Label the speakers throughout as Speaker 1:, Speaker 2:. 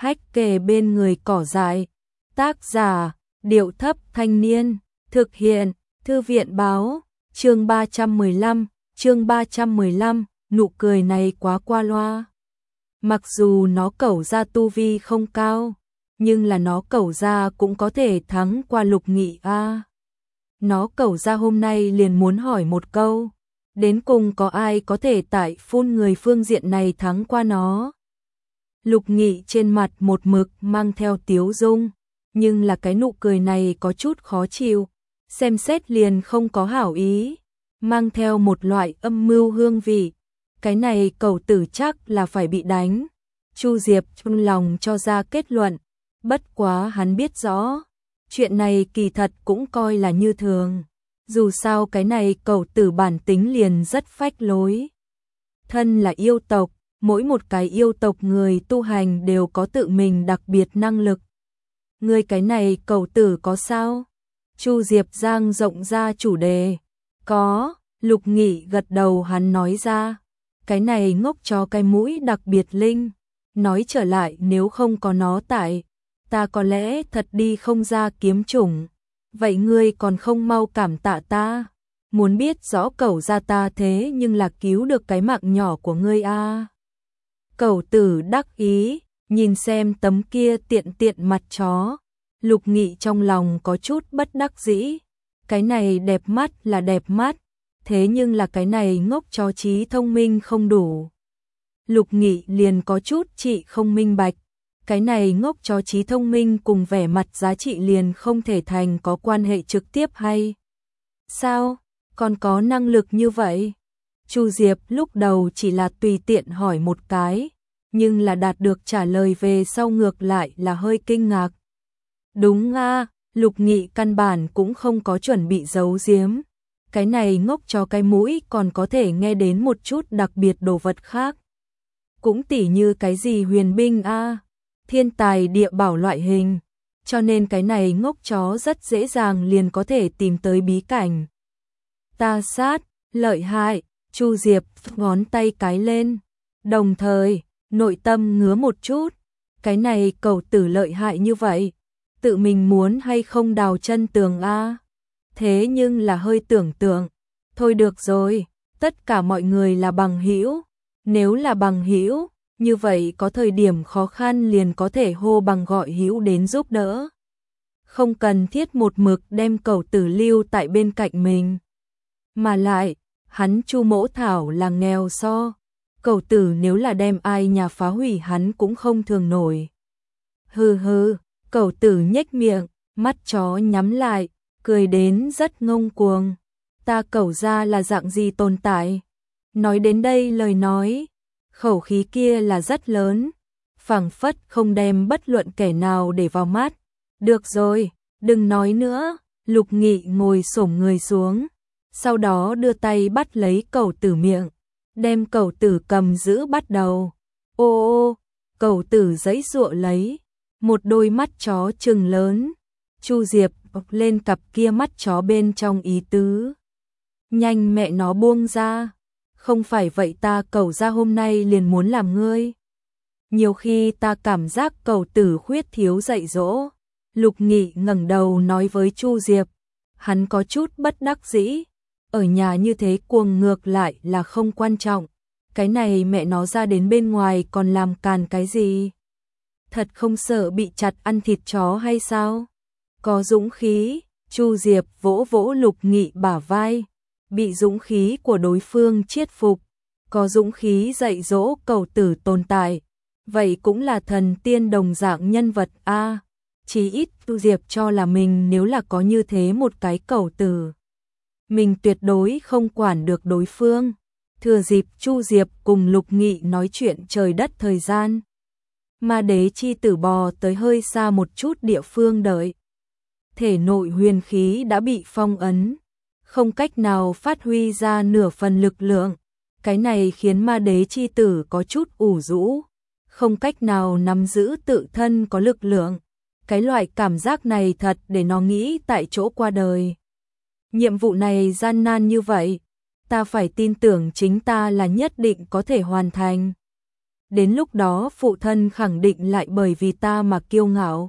Speaker 1: hách kề bên người cỏ dại. Tác giả, Điệu Thấp Thanh Niên. Thực hiện, Thư viện Báo. Chương 315, nụ cười này quá qua loa. Mặc dù nó cẩu ra tu vi không cao, nhưng là nó cẩu ra cũng có thể thắng qua Lục Nghị a. Nó cẩu ra hôm nay liền muốn hỏi một câu, đến cùng có ai có thể tại phun người phương diện này thắng qua nó. Lục Nghị trên mặt một mực mang theo tiếu dung, nhưng là cái nụ cười này có chút khó chịu, xem xét liền không có hảo ý, mang theo một loại âm mưu hương vị. Cái này cẩu tử chắc là phải bị đánh. Chu Diệp trong lòng cho ra kết luận, bất quá hắn biết rõ, chuyện này kỳ thật cũng coi là như thường. Dù sao cái này cẩu tử bản tính liền rất phách lối. Thân là yêu tộc, mỗi một cái yêu tộc người tu hành đều có tự mình đặc biệt năng lực. Người cái này cẩu tử có sao? Chu Diệp giang rộng ra chủ đề. Có, Lục Nghị gật đầu, hắn nói ra. Cái này ngốc chó cái mũi đặc biệt linh. Nói trở lại, nếu không có nó tại, ta có lẽ thật đi không ra kiếm chủng. Vậy ngươi còn không mau cảm tạ ta? Muốn biết rõ cẩu ra ta thế nhưng là cứu được cái mạng nhỏ của ngươi a. Cẩu tử đắc ý, nhìn xem tấm kia tiện tiện mặt chó. Lục Nghị trong lòng có chút bất đắc dĩ. Cái này đẹp mắt là đẹp mắt, thế nhưng là cái này ngốc chó trí thông minh không đủ. Lục Nghị liền có chút chị không minh bạch. Cái này ngốc chó trí thông minh cùng vẻ mặt giá trị liền không thể thành có quan hệ trực tiếp hay sao? Còn có năng lực như vậy? Chu Diệp lúc đầu chỉ là tùy tiện hỏi một cái, nhưng là đạt được trả lời về sau ngược lại là hơi kinh ngạc. Đúng a, Lục Nghị căn bản cũng không có chuẩn bị giấu giếm. Cái này ngốc cho cái mũi còn có thể nghe đến một chút đặc biệt đồ vật khác. Cũng tỉ như cái gì huyền binh a, thiên tài địa bảo loại hình. Cho nên cái này ngốc chó rất dễ dàng liền có thể tìm tới bí cảnh. Ta sát, lợi hại, Chu Diệp ngón tay cái lên. Đồng thời, nội tâm ngứa một chút. Cái này cẩu tử lợi hại như vậy, tự mình muốn hay không đào chân tường a? Thế nhưng là hơi tưởng tượng. Thôi được rồi, tất cả mọi người là bằng hữu. Nếu là bằng hữu, như vậy có thời điểm khó khăn liền có thể hô bằng gọi hữu đến giúp đỡ. Không cần thiết một mực đem cẩu tử lưu tại bên cạnh mình. Mà lại, hắn Chu Mỗ Thảo là nghèo so. Cẩu tử nếu là đem ai nhà phá hủy hắn cũng không thường nổi. Hừ hừ, cẩu tử nhếch miệng, mắt chó nhắm lại, cười đến rất ngông cuồng. Ta cẩu ra là dạng gì tồn tại? Nói đến đây lời nói, khẩu khí kia là rất lớn, phảng phất không đem bất luận kẻ nào để vào mắt. Được rồi, đừng nói nữa. Lục Nghị ngồi xổm người xuống, sau đó đưa tay bắt lấy cẩu tử miệng, đem cẩu tử cầm giữ bắt đầu. Ô ô, cẩu tử giãy giụa lấy, một đôi mắt chó trừng lớn. Chu Diệp bọc lên cặp kia mắt chó bên trong ý tứ. Nhanh mẹ nó buông ra. Không phải vậy ta cẩu ra hôm nay liền muốn làm ngươi. Nhiều khi ta cảm giác cẩu tử khuyết thiếu dạy dỗ. Lục Nghị ngẩng đầu nói với Chu Diệp. Hắn có chút bất đắc dĩ. Ở nhà như thế cuồng ngược lại là không quan trọng. Cái này mẹ nó ra đến bên ngoài còn làm càn cái gì? Thật không sợ bị chặt ăn thịt chó hay sao? Có dũng khí. Chu Diệp vỗ vỗ Lục Nghị bả vai. Bị dũng khí của đối phương chiết phục. Có dũng khí dạy dỗ cẩu tử tồn tại. Vậy cũng là thần tiên đồng dạng nhân vật a. Chí ít Chu Diệp cho là mình nếu là có như thế một cái cẩu tử, mình tuyệt đối không quản được đối phương. Thừa dịp Chu Diệp cùng Lục Nghị nói chuyện trời đất thời gian, Ma Đế chi tử bò tới hơi xa một chút địa phương đợi. Thể nội huyền khí đã bị phong ấn, không cách nào phát huy ra nửa phần lực lượng. Cái này khiến Ma Đế chi tử có chút ủ rũ, không cách nào nắm giữ tự thân có lực lượng. Cái loại cảm giác này thật để nó nghĩ tại chỗ qua đời. Nhiệm vụ này gian nan như vậy, ta phải tin tưởng chính ta là nhất định có thể hoàn thành. đến lúc đó phụ thân khẳng định lại bởi vì ta mà kiêu ngạo.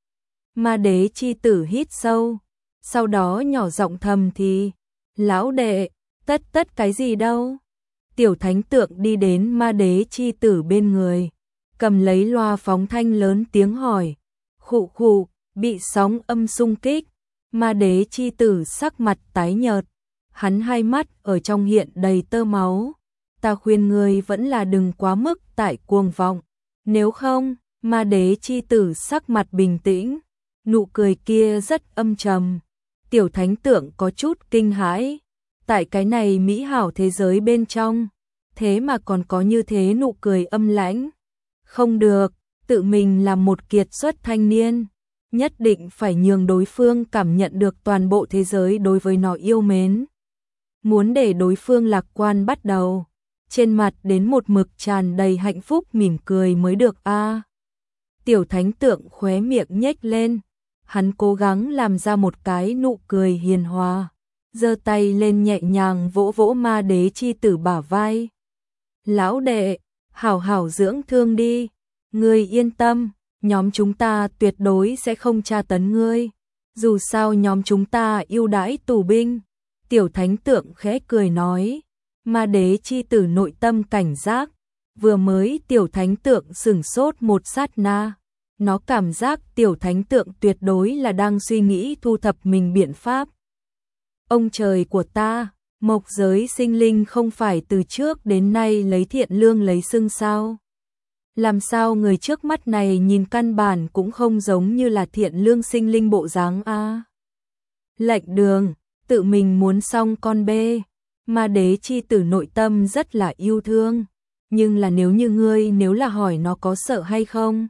Speaker 1: Ma đế chi tử hít sâu, sau đó nhỏ giọng thầm thì, lão đệ, tất cái gì đâu. Tiểu thánh tượng đi đến ma đế chi tử bên người, cầm lấy loa phóng thanh lớn tiếng hỏi, khụ khụ, bị sóng âm xung kích, ma đế chi tử sắc mặt tái nhợt, hắn hai mắt ở trong hiện đầy tơ máu. Ta khuyên ngươi vẫn là đừng quá mức tại cuồng vọng, nếu không, ma đế chi tử sắc mặt bình tĩnh, nụ cười kia rất âm trầm. Tiểu thánh tượng có chút kinh hãi, tại cái này mỹ hảo thế giới bên trong, thế mà còn có như thế nụ cười âm lãnh. Không được, tự mình là một kiệt xuất thanh niên, nhất định phải nhường đối phương cảm nhận được toàn bộ thế giới đối với nó yêu mến. Muốn để đối phương lạc quan bắt đầu, trên mặt đến một mực tràn đầy hạnh phúc mỉm cười mới được a. Tiểu thánh tượng khóe miệng nhếch lên, hắn cố gắng làm ra một cái nụ cười hiền hòa, giơ tay lên nhẹ nhàng vỗ vỗ ma đế chi tử bả vai. Lão đệ, hảo hảo dưỡng thương đi, ngươi yên tâm, nhóm chúng ta tuyệt đối sẽ không tra tấn ngươi, dù sao nhóm chúng ta ưu đãi tù binh. Tiểu thánh tượng khẽ cười nói, ma đế chi tử nội tâm cảnh giác, vừa mới tiểu thánh tượng sửng sốt một sát na, nó cảm giác tiểu thánh tượng tuyệt đối là đang suy nghĩ thu thập mình biện pháp. Ông trời của ta, mộc giới sinh linh không phải từ trước đến nay lấy thiện lương lấy xưng sao? Làm sao người trước mắt này nhìn căn bản cũng không giống như là thiện lương sinh linh bộ dáng a? Lệnh đường, tự mình muốn xong con bê. Ma đế chi tử nội tâm rất là yêu thương, nhưng là nếu là hỏi nó có sợ hay không,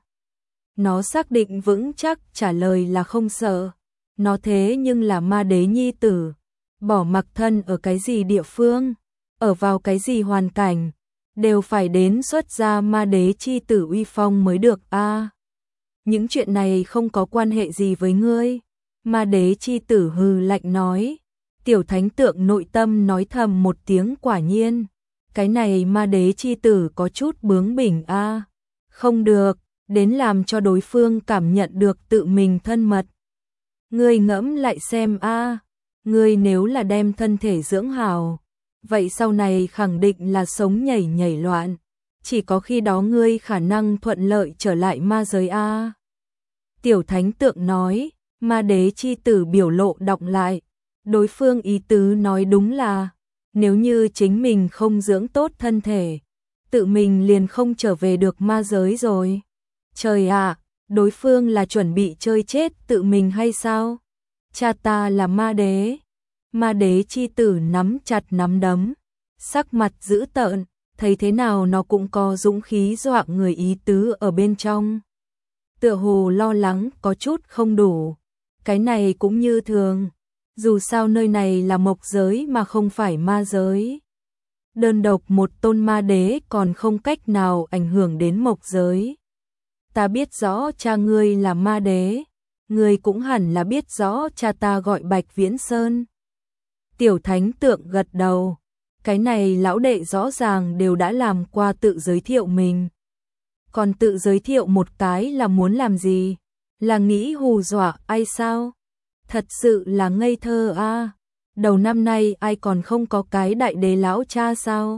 Speaker 1: nó xác định vững chắc trả lời là không sợ. Nó thế nhưng là ma đế nhi tử, bỏ mặc thân ở cái gì địa phương, ở vào cái gì hoàn cảnh, đều phải đến xuất ra ma đế chi tử uy phong mới được a. Những chuyện này không có quan hệ gì với ngươi. Ma đế chi tử hừ lạnh nói. Tiểu thánh tượng nội tâm nói thầm một tiếng quả nhiên. Cái này ma đế chi tử có chút bướng bỉnh a. Không được, đến làm cho đối phương cảm nhận được tự mình thân mật. Ngươi ngẫm lại xem a, ngươi nếu là đem thân thể dưỡng hào, vậy sau này khẳng định là sống nhảy loạn, chỉ có khi đó ngươi khả năng thuận lợi trở lại ma giới a. Tiểu thánh tượng nói, ma đế chi tử biểu lộ đọc lại, đối phương ý tứ nói đúng là, nếu như chính mình không dưỡng tốt thân thể, tự mình liền không trở về được ma giới rồi. Trời ạ, đối phương là chuẩn bị chơi chết tự mình hay sao? Cha ta là ma đế. Ma đế chi tử nắm chặt nắm đấm, sắc mặt dữ tợn, thấy thế nào nó cũng có dũng khí dọa người ý tứ ở bên trong. Tựa hồ lo lắng có chút không đủ, cái này cũng như thường, dù sao nơi này là mộc giới mà không phải ma giới. Đơn độc một tôn ma đế còn không cách nào ảnh hưởng đến mộc giới. Ta biết rõ cha ngươi là ma đế, ngươi cũng hẳn là biết rõ cha ta gọi Bạch Viễn Sơn. Tiểu thánh tượng gật đầu, cái này lão đệ rõ ràng đều đã làm qua tự giới thiệu mình. Còn tự giới thiệu một cái là muốn làm gì? Là nghĩ hù dọa ai sao? Thật sự là ngây thơ a. Đầu năm nay ai còn không có cái đại đế lão cha sao?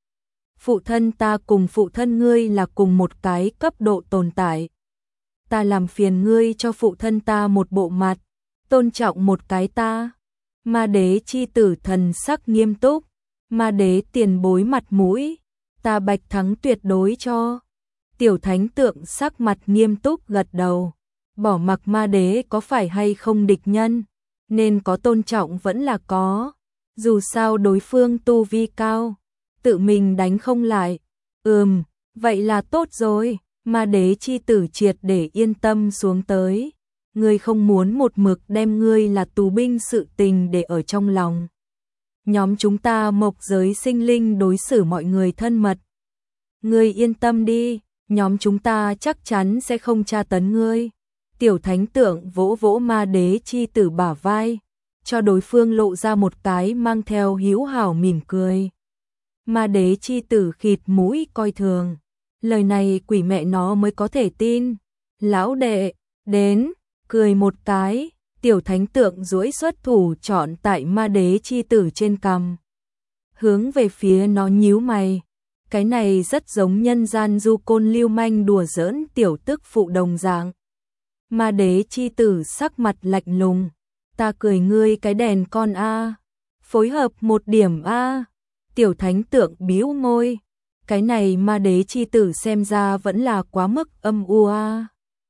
Speaker 1: Phụ thân ta cùng phụ thân ngươi là cùng một cái cấp độ tồn tại. Ta làm phiền ngươi cho phụ thân ta một bộ mặt, tôn trọng một cái ta. Ma đế chi tử thần sắc nghiêm túc, ma đế tiền bối mặt mũi, ta bạch thắng tuyệt đối cho. Tiểu thánh tượng sắc mặt nghiêm túc gật đầu, bỏ mặc ma đế có phải hay không địch nhân, nên có tôn trọng vẫn là có, dù sao đối phương tu vi cao, tự mình đánh không lại. Vậy là tốt rồi, ma đế chi tử triệt để yên tâm xuống tới. Ngươi không muốn một mực đem ngươi là tù binh sự tình để ở trong lòng. Nhóm chúng ta mộc giới sinh linh đối xử mọi người thân mật. Ngươi yên tâm đi, nhóm chúng ta chắc chắn sẽ không tra tấn ngươi. Tiểu thánh tượng vỗ vỗ ma đế chi tử bả vai, cho đối phương lộ ra một cái mang theo hữu hảo mỉm cười. Ma đế chi tử khịt mũi coi thường, Lời này quỷ mẹ nó mới có thể tin. Lão đệ, đến, cười một cái, tiểu thánh tượng duỗi xuất thủ chọn tại ma đế chi tử trên cằm. Hướng về phía nó nhíu mày. Cái này rất giống nhân gian du côn lưu manh đùa giỡn tiểu tức phụ đồng dạng. Ma đế chi tử sắc mặt lạnh lùng. Ta cười ngươi cái đèn con a, phối hợp một điểm a. Tiểu thánh tượng bĩu môi. Cái này ma đế chi tử xem ra vẫn là quá mức âm u a.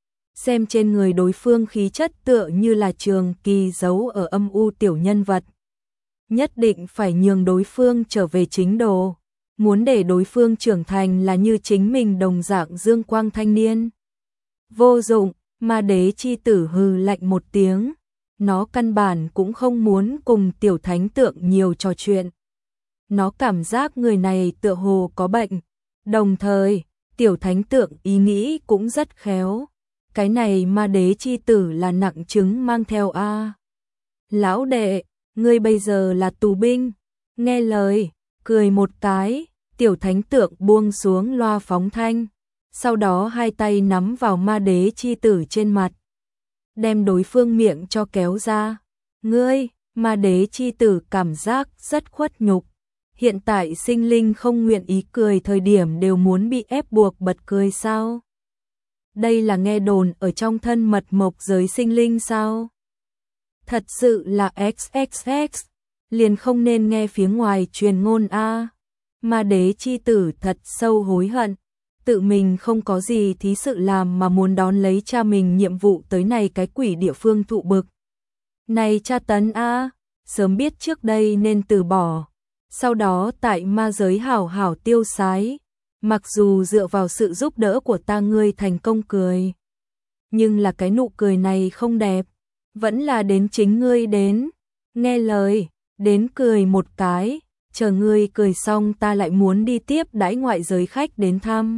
Speaker 1: Xem trên người đối phương khí chất tựa như là trường kỳ giấu ở âm u tiểu nhân vật. Nhất định phải nhường đối phương trở về chính đồ. Muốn để đối phương trưởng thành là như chính mình đồng dạng dương quang thanh niên. Vô dụng, ma đế chi tử hừ lạnh một tiếng. Nó căn bản cũng không muốn cùng tiểu thánh tượng nhiều trò chuyện. Nó cảm giác người này tựa hồ có bệnh. Đồng thời, tiểu thánh tượng ý nghĩ cũng rất khéo. Cái này ma đế chi tử là nặng trứng mang theo a. Lão đệ, ngươi bây giờ là tù binh. Nghe lời, cười một cái, tiểu thánh tượng buông xuống loa phóng thanh. Sau đó hai tay nắm vào ma đế chi tử trên mặt. Đem đối phương miệng cho kéo ra. Ngươi, ma đế chi tử cảm giác rất khuất nhục. Hiện tại sinh linh không nguyện ý cười thời điểm đều muốn bị ép buộc bật cười sao? Đây là nghe đồn ở trong thân mật mộc giới sinh linh sao? Thật sự là XXX, liền không nên nghe phía ngoài truyền ngôn a. Ma đế chi tử thật sâu hối hận, tự mình không có gì thí sự làm mà muốn đón lấy cha mình nhiệm vụ tới này cái quỷ địa phương thụ bực. Này cha tấn a, sớm biết trước đây nên từ bỏ. Sau đó tại ma giới hảo hảo tiêu sái, mặc dù dựa vào sự giúp đỡ của ta ngươi thành công cười. Nhưng là cái nụ cười này không đẹp, vẫn là đến chính ngươi đến. Nghe lời, đến cười một cái, chờ ngươi cười xong ta lại muốn đi tiếp đãi ngoại giới khách đến thăm.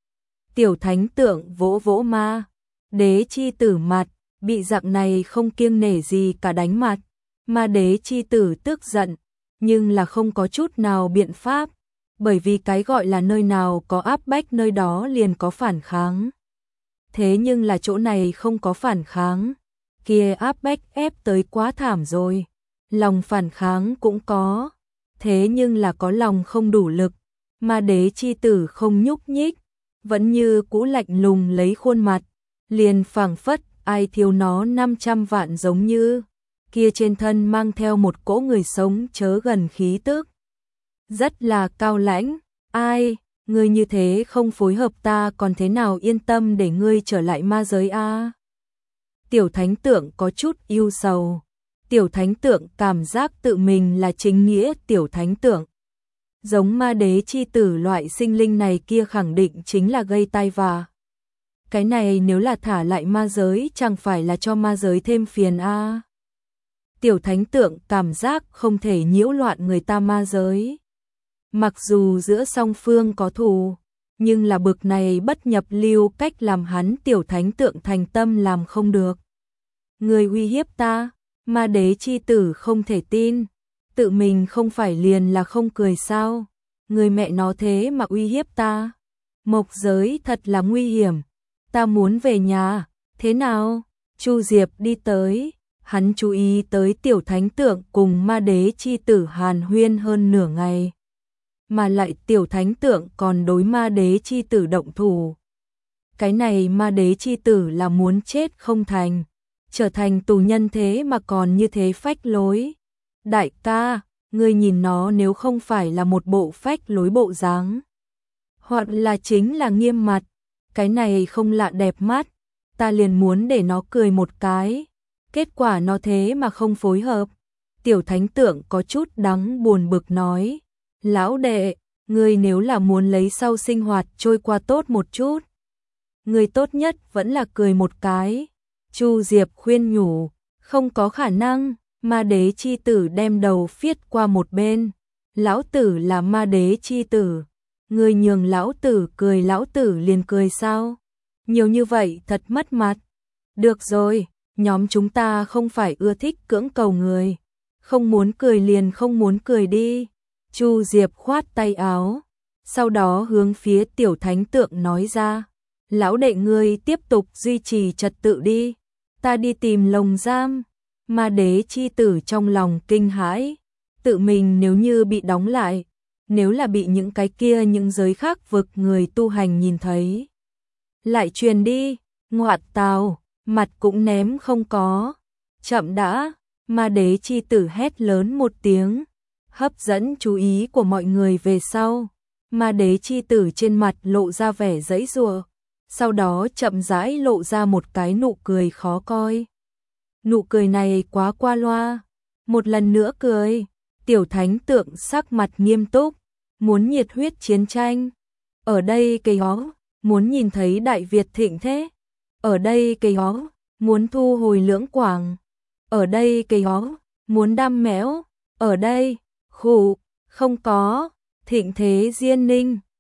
Speaker 1: Tiểu thánh tượng vỗ vỗ ma đế chi tử mặt, bị dạng này không kiêng nể gì cả đánh mặt. Ma đế chi tử tức giận, nhưng là không có chút nào biện pháp, bởi vì cái gọi là nơi nào có áp bách nơi đó liền có phản kháng. Thế nhưng là chỗ này không có phản kháng, kia áp bách ép tới quá thảm rồi. Lòng phản kháng cũng có, thế nhưng là có lòng không đủ lực. Ma đế chi tử không nhúc nhích, vẫn như cũ lạnh lùng lấy khuôn mặt, liền phảng phất ai thiếu nó 500 vạn giống như. Kia trên thân mang theo một cỗ người sống chớ gần khí tức. Rất là cao lãnh, ai, ngươi như thế không phối hợp ta còn thế nào yên tâm để ngươi trở lại ma giới a. Tiểu thánh tượng có chút ưu sầu. Tiểu thánh tượng cảm giác tự mình là chính nghĩa tiểu thánh tượng. Giống ma đế chi tử loại sinh linh này kia khẳng định chính là gây tai vạ. Cái này nếu là thả lại ma giới chẳng phải là cho ma giới thêm phiền a. Tiểu thánh tượng cảm giác không thể nhiễu loạn người ta ma giới. Mặc dù giữa song phương có thù, nhưng là bực này bất nhập lưu cách làm hắn tiểu thánh tượng thành tâm làm không được. Người uy hiếp ta, ma đế chi tử không thể tin, tự mình không phải liền là không cười sao, người mẹ nó thế mà uy hiếp ta. Mộc giới thật là nguy hiểm, ta muốn về nhà, thế nào? Chu Diệp đi tới. Hắn chú ý tới tiểu thánh tượng cùng ma đế chi tử hàn huyên hơn nửa ngày. Mà lại tiểu thánh tượng còn đối ma đế chi tử động thủ. Cái này ma đế chi tử là muốn chết không thành. Trở thành tù nhân thế mà còn như thế phách lối. Đại ca, ngươi nhìn nó nếu không phải là một bộ phách lối bộ dáng, hoặc là chính là nghiêm mặt, cái này không lạ đẹp mắt, ta liền muốn để nó cười một cái. Kết quả nó thế mà không phối hợp. Tiểu thánh tượng có chút đắng buồn bực nói. Lão đệ, ngươi nếu là muốn lấy sau sinh hoạt trôi qua tốt một chút, ngươi tốt nhất vẫn là cười một cái. Chu Diệp khuyên nhủ. Không có khả năng. Ma đế chi tử đem đầu phiết qua một bên. Lão tử là ma đế chi tử. Ngươi nhường lão tử cười lão tử liền cười sao? Nhiều như vậy thật mất mặt. Được rồi. Nhóm chúng ta không phải ưa thích cưỡng cầu người. Không muốn cười liền không muốn cười đi. Chu Diệp khoát tay áo. sau đó hướng phía tiểu thánh tượng nói ra, lão đệ ngươi tiếp tục duy trì trật tự đi, ta đi tìm lồng giam. Ma đế chi tử trong lòng kinh hãi, tự mình nếu như bị đóng lại, nếu là bị những cái kia những giới khác vực người tu hành nhìn thấy, lại truyền đi, ngoạt tào, mặt cũng ném không có. Chậm đã, ma đế chi tử hét lớn một tiếng, hấp dẫn chú ý của mọi người về sau. Ma đế chi tử trên mặt lộ ra vẻ giãy giụa, sau đó chậm rãi lộ ra một cái nụ cười khó coi. Nụ cười này quá qua loa, một lần nữa cười, tiểu thánh tượng sắc mặt nghiêm túc, muốn nhiệt huyết chiến tranh. Ở đây cây ó, muốn nhìn thấy Đại Việt thịnh thế. Ở đây cây ó, muốn thu hồi Lưỡng Quảng. Ở đây cây ó, muốn đam mẽo. Ở đây, khụ, không có, thịnh thế Diên Ninh.